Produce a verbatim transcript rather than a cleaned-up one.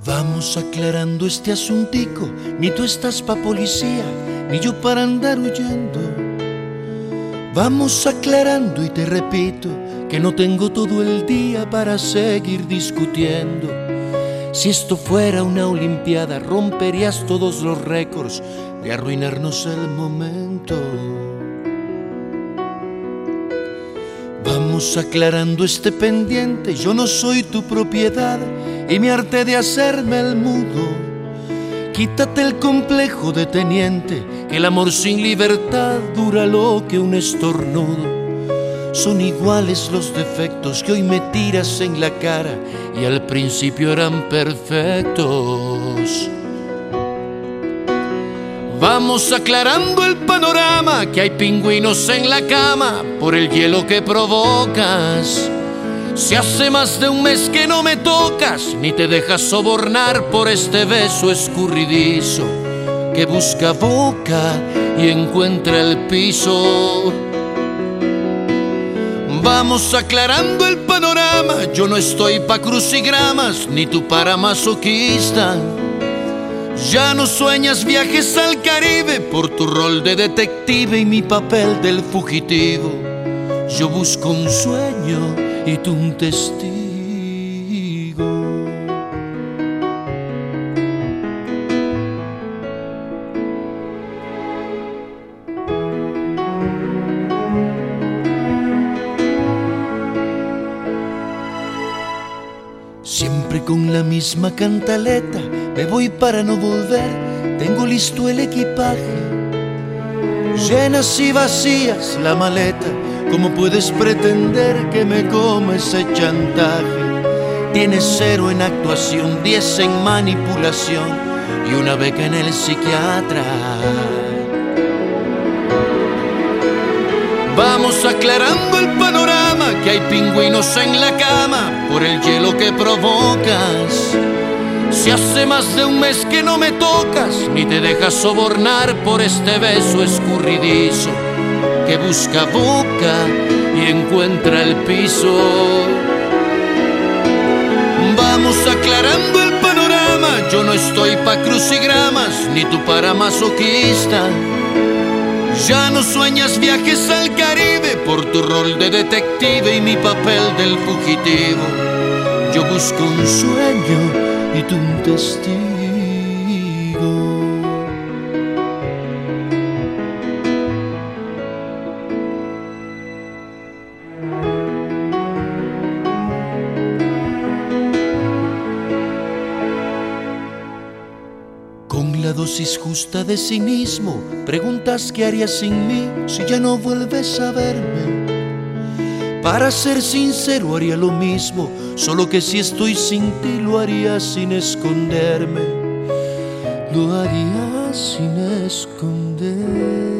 Vamos aclarando este asuntico, ni tú estás pa' policía, ni yo para andar huyendo. Vamos aclarando y te repito que no tengo todo el día para seguir discutiendo. Si esto fuera una olimpiada, romperías todos los récords de arruinarnos el momento. Vamos aclarando este pendiente, yo no soy tu propiedad y me harté de hacerme el mudo. Quítate el complejo de teniente, que el amor sin libertad dura lo que un estornudo. Son iguales los defectos que hoy me tiras en la cara y al principio eran perfectos. Vamos aclarando el panorama, que hay pingüinos en la cama por el hielo que provocas. Si hace más de un mes que no me tocas, ni te dejas sobornar por este beso escurridizo que busca boca y encuentra el piso. Vamos aclarando el panorama, yo no estoy pa' crucigramas, ni tú para masoquista. Ya no sueñas viajes al Caribe por tu rol de detective y mi papel del fugitivo. Yo busco un sueño y tú un testigo. Siempre con la misma cantaleta, me voy para no volver, tengo listo el equipaje. Llenas y vacías la maleta, ¿cómo puedes pretender que me come ese chantaje? Tienes cero en actuación, diez en manipulación y una beca en el psiquiatra. Vamos aclarando el panorama, que hay pingüinos en la cama por el hielo que provocas. Si hace más de un mes que no me tocas, ni te dejas sobornar por este beso escurridizo que busca boca y encuentra el piso. Vamos aclarando el panorama, yo no estoy pa' crucigramas, ni tú para masoquista. Ya no sueñas viajes al Caribe por tu rol de detective y mi papel del fugitivo. Yo busco un sueño y tú un testigo. Con la dosis justa de cinismo, preguntas qué harías sin mí si ya no vuelves a verme. Para ser sincero haría lo mismo, solo que si estoy sin ti lo haría sin esconderme. Lo haría sin esconderme.